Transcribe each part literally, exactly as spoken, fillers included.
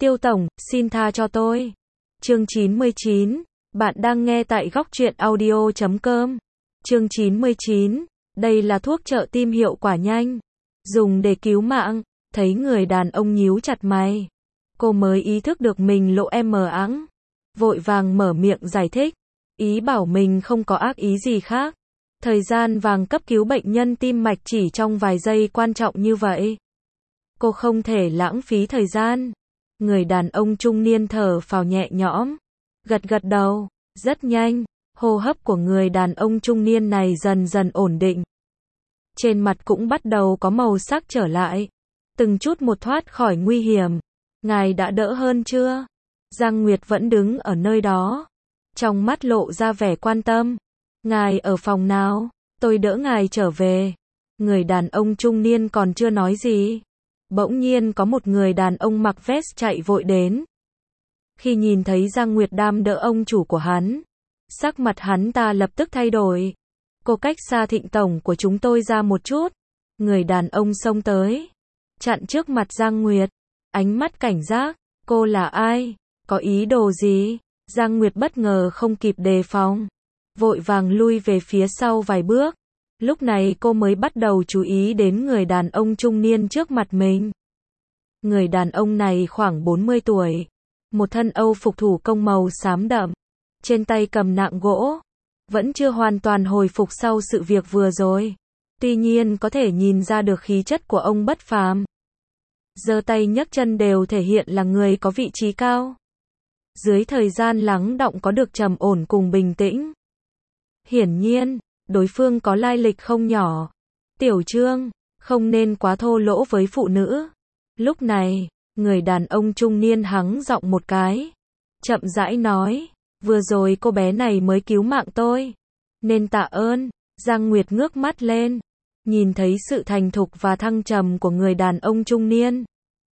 Tiêu tổng, xin tha cho tôi. Chương chín mươi chín, bạn đang nghe tại góc truyện audio chấm com. Chương chín mươi chín, đây là thuốc trợ tim hiệu quả nhanh, dùng để cứu mạng. Thấy người đàn ông nhíu chặt mày, cô mới ý thức được mình lộ em mờ ẵng, vội vàng mở miệng giải thích, ý bảo mình không có ác ý gì khác. Thời gian vàng cấp cứu bệnh nhân tim mạch chỉ trong vài giây quan trọng như vậy, cô không thể lãng phí thời gian. Người đàn ông trung niên thở phào nhẹ nhõm, gật gật đầu. Rất nhanh, hô hấp của người đàn ông trung niên này dần dần ổn định, trên mặt cũng bắt đầu có màu sắc trở lại, từng chút một thoát khỏi nguy hiểm. Ngài đã đỡ hơn chưa? Giang Nguyệt vẫn đứng ở nơi đó, trong mắt lộ ra vẻ quan tâm. Ngài ở phòng nào? Tôi đỡ ngài trở về. Người đàn ông trung niên còn chưa nói gì, bỗng nhiên có một người đàn ông mặc vest chạy vội đến. Khi nhìn thấy Giang Nguyệt đam đỡ ông chủ của hắn, sắc mặt hắn ta lập tức thay đổi. Cô cách xa Thịnh tổng của chúng tôi ra một chút. Người đàn ông xông tới, chặn trước mặt Giang Nguyệt, ánh mắt cảnh giác. Cô là ai? Có ý đồ gì? Giang Nguyệt bất ngờ không kịp đề phòng, vội vàng lui về phía sau vài bước. Lúc này cô mới bắt đầu chú ý đến người đàn ông trung niên trước mặt mình. Người đàn ông này khoảng bốn mươi tuổi, một thân âu phục thủ công màu xám đậm, trên tay cầm nạng gỗ, vẫn chưa hoàn toàn hồi phục sau sự việc vừa rồi. Tuy nhiên có thể nhìn ra được khí chất của ông bất phàm. Giơ tay nhấc chân đều thể hiện là người có vị trí cao. Dưới thời gian lắng đọng có được trầm ổn cùng bình tĩnh. Hiển nhiên, đối phương có lai lịch không nhỏ. Tiểu Trương, không nên quá thô lỗ với phụ nữ. Lúc này, người đàn ông trung niên hắng giọng một cái, chậm rãi nói, vừa rồi cô bé này mới cứu mạng tôi, nên tạ ơn. Giang Nguyệt ngước mắt lên, nhìn thấy sự thành thục và thăng trầm của người đàn ông trung niên,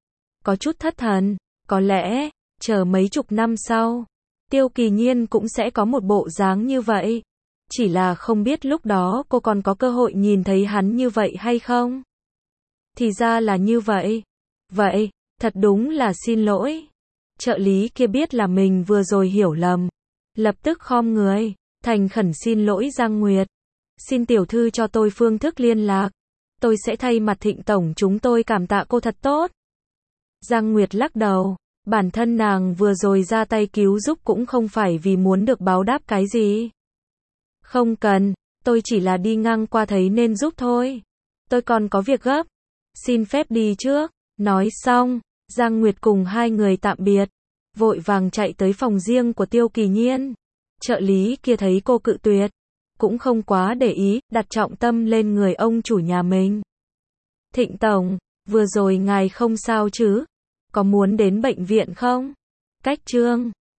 có chút thất thần. Có lẽ, chờ mấy chục năm sau, Tiêu Kỳ Nhiên cũng sẽ có một bộ dáng như vậy. Chỉ là không biết lúc đó cô còn có cơ hội nhìn thấy hắn như vậy hay không? Thì ra là như vậy. Vậy, thật đúng là xin lỗi. Trợ lý kia biết là mình vừa rồi hiểu lầm, lập tức khom người, thành khẩn xin lỗi Giang Nguyệt. Xin tiểu thư cho tôi phương thức liên lạc, tôi sẽ thay mặt Thịnh tổng chúng tôi cảm tạ cô thật tốt. Giang Nguyệt lắc đầu, bản thân nàng vừa rồi ra tay cứu giúp cũng không phải vì muốn được báo đáp cái gì. Không cần, tôi chỉ là đi ngang qua thấy nên giúp thôi. Tôi còn có việc gấp, xin phép đi trước. Nói xong, Giang Nguyệt cùng hai người tạm biệt, vội vàng chạy tới phòng riêng của Tiêu Kỳ Nhiên. Trợ lý kia thấy cô cự tuyệt, cũng không quá để ý, đặt trọng tâm lên người ông chủ nhà mình. Thịnh tổng, vừa rồi ngài không sao chứ? Có muốn đến bệnh viện không? Cách Trương